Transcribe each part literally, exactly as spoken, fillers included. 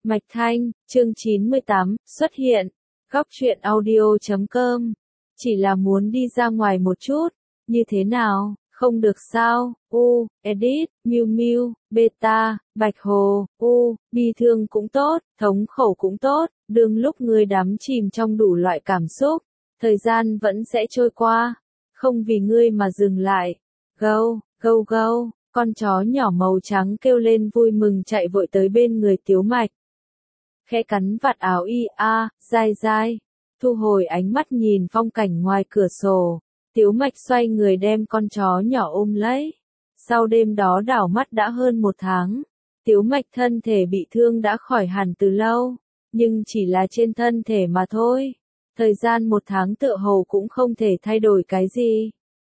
Mạch Thanh, chương chín mươi tám, xuất hiện. Góc truyện audio chấm com. Chỉ là muốn đi ra ngoài một chút. Như thế nào, không được sao? U, edit, Miu Miu, beta, Bạch Hồ, U, bi thương cũng tốt, thống khổ cũng tốt, đương lúc người đắm chìm trong đủ loại cảm xúc, thời gian vẫn sẽ trôi qua, không vì ngươi mà dừng lại. Gâu, gâu gâu, con chó nhỏ màu trắng kêu lên vui mừng chạy vội tới bên người Tiếu Mạch. Khẽ cắn vạt áo y a, dai dai, thu hồi ánh mắt nhìn phong cảnh ngoài cửa sổ, Tiếu Mạch xoay người đem con chó nhỏ ôm lấy. Sau đêm đó đảo mắt đã hơn một tháng, Tiếu Mạch thân thể bị thương đã khỏi hẳn từ lâu, nhưng chỉ là trên thân thể mà thôi. Thời gian một tháng tựa hồ cũng không thể thay đổi cái gì.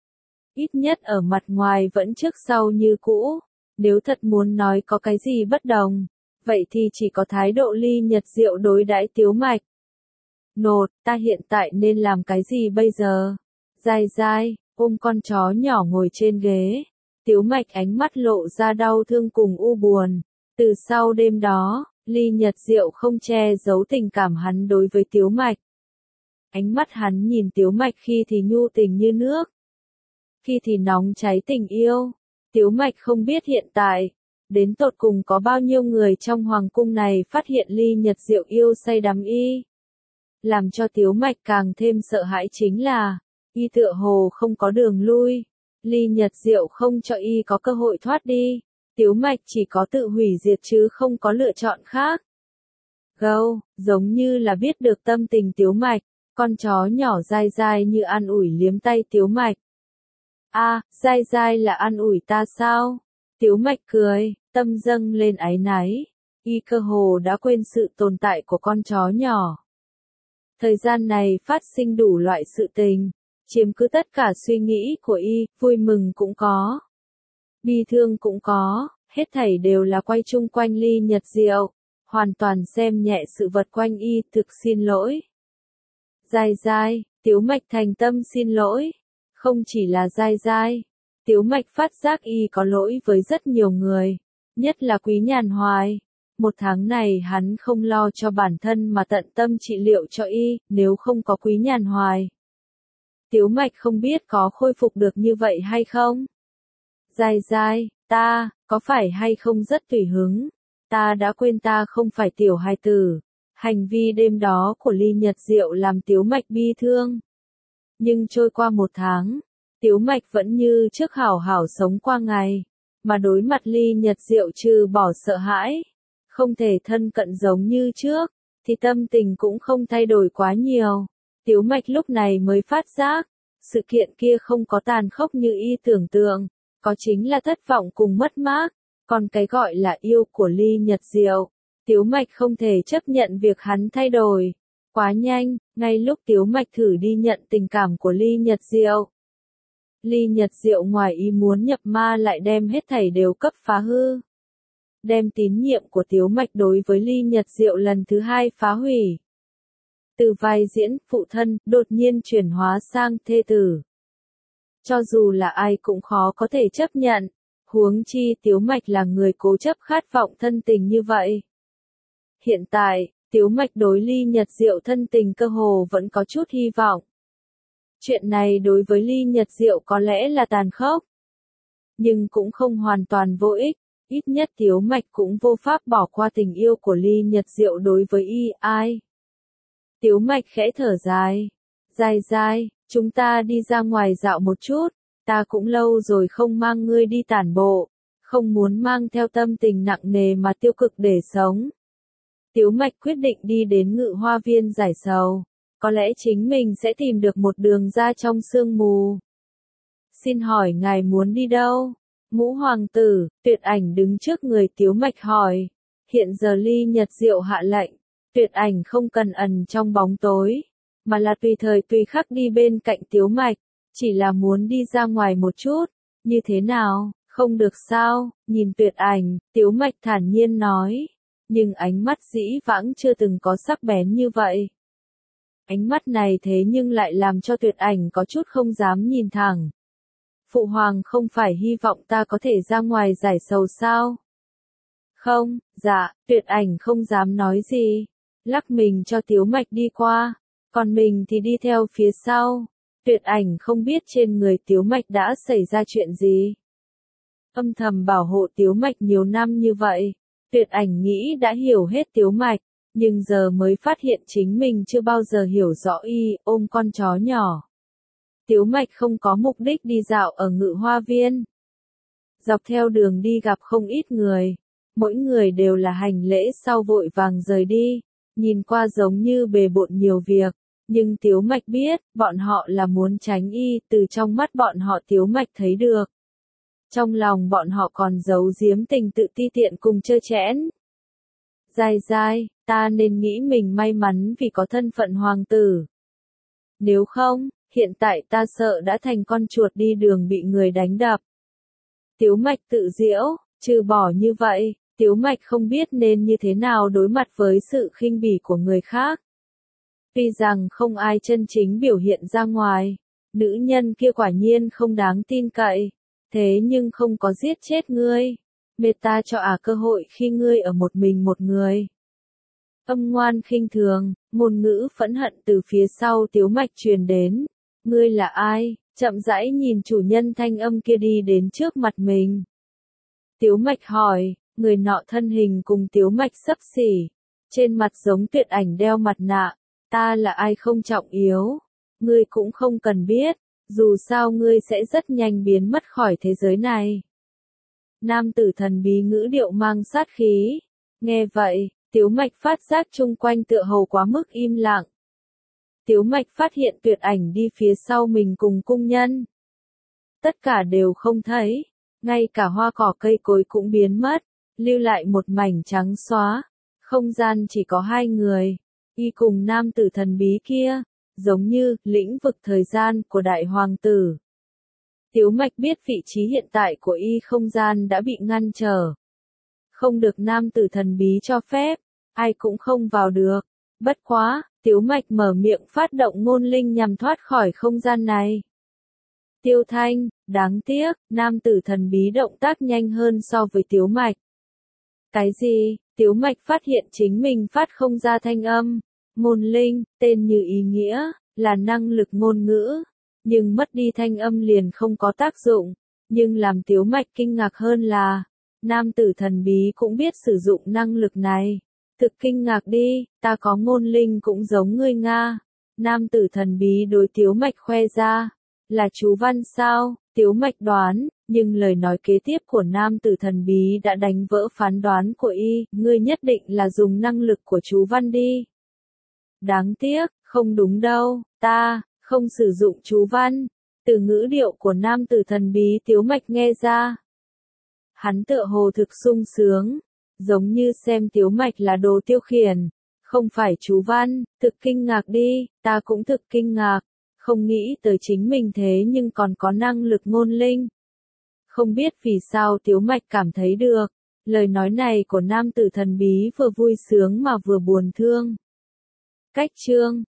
Ít nhất ở mặt ngoài vẫn trước sau như cũ, nếu thật muốn nói có cái gì bất đồng, vậy thì chỉ có thái độ Ly Nhật Diệu đối đãi Tiếu Mạch. Nột, ta hiện tại nên làm cái gì bây giờ? Dai dai, ôm con chó nhỏ ngồi trên ghế. Tiếu Mạch ánh mắt lộ ra đau thương cùng u buồn. Từ sau đêm đó, Ly Nhật Diệu không che giấu tình cảm hắn đối với Tiếu Mạch. Ánh mắt hắn nhìn Tiếu Mạch khi thì nhu tình như nước, khi thì nóng cháy tình yêu. Tiếu Mạch không biết hiện tại, đến tột cùng có bao nhiêu người trong hoàng cung này phát hiện Ly Nhật Diệu yêu say đắm y. Làm cho Tiếu Mạch càng thêm sợ hãi chính là, y tựa hồ không có đường lui. Ly Nhật Diệu không cho y có cơ hội thoát đi. Tiếu Mạch chỉ có tự hủy diệt chứ không có lựa chọn khác. Gâu, giống như là biết được tâm tình Tiếu Mạch, con chó nhỏ dai dai như an ủi liếm tay Tiếu Mạch. A, à, dai dai là an ủi ta sao? Tiếu Mạch cười, tâm dâng lên áy náy. Y cơ hồ đã quên sự tồn tại của con chó nhỏ. Thời gian này phát sinh đủ loại sự tình, chiếm cứ tất cả suy nghĩ của y, vui mừng cũng có, bi thương cũng có, hết thảy đều là quay chung quanh Ly Nhật Diệu, hoàn toàn xem nhẹ sự vật quanh y, thực xin lỗi. Dai dai, Tiếu Mạch thành tâm xin lỗi, không chỉ là dai dai, Tiếu Mạch phát giác y có lỗi với rất nhiều người, nhất là Quý Nhàn Hoài. Một tháng này hắn không lo cho bản thân mà tận tâm trị liệu cho y, nếu không có Quý Nhàn Hoài. Tiếu Mạch không biết có khôi phục được như vậy hay không? Dai dai, ta, có phải hay không rất tùy hứng? Ta đã quên ta không phải tiểu hài tử. Hành vi đêm đó của Ly Nhật Diệu làm Tiếu Mạch bi thương. Nhưng trôi qua một tháng, Tiếu Mạch vẫn như trước hảo hảo sống qua ngày, mà đối mặt Ly Nhật Diệu trừ bỏ sợ hãi, không thể thân cận giống như trước, thì tâm tình cũng không thay đổi quá nhiều. Tiếu Mạch lúc này mới phát giác, sự kiện kia không có tàn khốc như y tưởng tượng, có chính là thất vọng cùng mất mát, còn cái gọi là yêu của Ly Nhật Diệu, Tiếu Mạch không thể chấp nhận việc hắn thay đổi. Quá nhanh, ngay lúc Tiếu Mạch thử đi nhận tình cảm của Ly Nhật Diệu. Ly Nhật Diệu ngoài ý muốn nhập ma lại đem hết thảy đều cấp phá hư. Đem tín nhiệm của Tiếu Mạch đối với Ly Nhật Diệu lần thứ hai phá hủy. Từ vai diễn phụ thân, đột nhiên chuyển hóa sang thê tử. Cho dù là ai cũng khó có thể chấp nhận, huống chi Tiếu Mạch là người cố chấp khát vọng thân tình như vậy. Hiện tại, Tiếu Mạch đối Ly Nhật Diệu thân tình cơ hồ vẫn có chút hy vọng. Chuyện này đối với Ly Nhật Diệu có lẽ là tàn khốc, nhưng cũng không hoàn toàn vô ích, ít nhất Tiếu Mạch cũng vô pháp bỏ qua tình yêu của Ly Nhật Diệu đối với y ai. Tiếu Mạch khẽ thở dài. Dai dai, chúng ta đi ra ngoài dạo một chút, ta cũng lâu rồi không mang ngươi đi tản bộ, không muốn mang theo tâm tình nặng nề mà tiêu cực để sống. Tiếu Mạch quyết định đi đến Ngự Hoa Viên giải sầu, có lẽ chính mình sẽ tìm được một đường ra trong sương mù. Xin hỏi ngài muốn đi đâu? Ngũ hoàng tử, Tuyệt Ảnh đứng trước người Tiếu Mạch hỏi. Hiện giờ Ly Nhật Diệu hạ lệnh, Tuyệt Ảnh không cần ẩn trong bóng tối, mà là tùy thời tùy khắc đi bên cạnh Tiếu Mạch, chỉ là muốn đi ra ngoài một chút. Như thế nào, không được sao? Nhìn Tuyệt Ảnh, Tiếu Mạch thản nhiên nói, nhưng ánh mắt dĩ vãng chưa từng có sắc bén như vậy. Ánh mắt này thế nhưng lại làm cho Tuyệt Ảnh có chút không dám nhìn thẳng. Phụ hoàng không phải hy vọng ta có thể ra ngoài giải sầu sao? Không, dạ, Tuyệt Ảnh không dám nói gì. Lắc mình cho Tiếu Mạch đi qua, còn mình thì đi theo phía sau. Tuyệt Ảnh không biết trên người Tiếu Mạch đã xảy ra chuyện gì. Âm thầm bảo hộ Tiếu Mạch nhiều năm như vậy, Tuyệt Ảnh nghĩ đã hiểu hết Tiếu Mạch, nhưng giờ mới phát hiện chính mình chưa bao giờ hiểu rõ y, ôm con chó nhỏ. Tiếu Mạch không có mục đích đi dạo ở Ngự Hoa Viên. Dọc theo đường đi gặp không ít người, mỗi người đều là hành lễ sau vội vàng rời đi, nhìn qua giống như bề bộn nhiều việc, nhưng Tiếu Mạch biết, bọn họ là muốn tránh y, từ trong mắt bọn họ Tiếu Mạch thấy được. Trong lòng bọn họ còn giấu giếm tình tự ti tiện cùng trơ trẽn. Dai dai, ta nên nghĩ mình may mắn vì có thân phận hoàng tử. Nếu không, hiện tại ta sợ đã thành con chuột đi đường bị người đánh đập. Tiếu Mạch tự giễu, trừ bỏ như vậy, Tiếu Mạch không biết nên như thế nào đối mặt với sự khinh bỉ của người khác. Tuy rằng không ai chân chính biểu hiện ra ngoài, nữ nhân kia quả nhiên không đáng tin cậy, thế nhưng không có giết chết ngươi. Mệt ta cho à cơ hội khi ngươi ở một mình một người. Âm ngoan khinh thường, ngôn ngữ phẫn hận từ phía sau Tiếu Mạch truyền đến. Ngươi là ai? Chậm rãi nhìn chủ nhân thanh âm kia đi đến trước mặt mình. Tiếu Mạch hỏi, người nọ thân hình cùng Tiếu Mạch xấp xỉ. Trên mặt giống Tuyệt Ảnh đeo mặt nạ. Ta là ai không trọng yếu. Ngươi cũng không cần biết. Dù sao ngươi sẽ rất nhanh biến mất khỏi thế giới này. Nam tử thần bí ngữ điệu mang sát khí. Nghe vậy, Tiếu Mạch phát giác chung quanh tựa hồ quá mức im lặng. Tiếu Mạch phát hiện Tuyệt Ảnh đi phía sau mình cùng cung nhân. Tất cả đều không thấy, ngay cả hoa cỏ cây cối cũng biến mất, lưu lại một mảnh trắng xóa. Không gian chỉ có hai người, y cùng nam tử thần bí kia, giống như lĩnh vực thời gian của đại hoàng tử. Tiếu Mạch biết vị trí hiện tại của y không gian đã bị ngăn trở. Không được nam tử thần bí cho phép, ai cũng không vào được. Bất quá, Tiếu Mạch mở miệng phát động ngôn linh nhằm thoát khỏi không gian này. Tiêu Thanh, đáng tiếc, nam tử thần bí động tác nhanh hơn so với Tiếu Mạch. Cái gì? Tiếu Mạch phát hiện chính mình phát không ra thanh âm. Ngôn linh, tên như ý nghĩa, là năng lực ngôn ngữ. Nhưng mất đi thanh âm liền không có tác dụng. Nhưng làm Tiếu Mạch kinh ngạc hơn là, nam tử thần bí cũng biết sử dụng năng lực này. Thực kinh ngạc đi, ta có ngôn linh cũng giống ngươi Nga. Nam tử thần bí đối Tiếu Mạch khoe ra. Là chú văn sao? Tiếu Mạch đoán, nhưng lời nói kế tiếp của nam tử thần bí đã đánh vỡ phán đoán của y. Ngươi nhất định là dùng năng lực của chú văn đi. Đáng tiếc, không đúng đâu, ta không sử dụng chú văn. Từ ngữ điệu của nam tử thần bí Tiếu Mạch nghe ra. Hắn tựa hồ thực sung sướng, giống như xem Tiếu Mạch là đồ tiêu khiển, không phải chú văn. Thực kinh ngạc đi, ta cũng thực kinh ngạc, không nghĩ tới chính mình thế nhưng còn có năng lực ngôn linh. Không biết vì sao Tiếu Mạch cảm thấy được, lời nói này của nam tử thần bí vừa vui sướng mà vừa buồn thương. Cách chương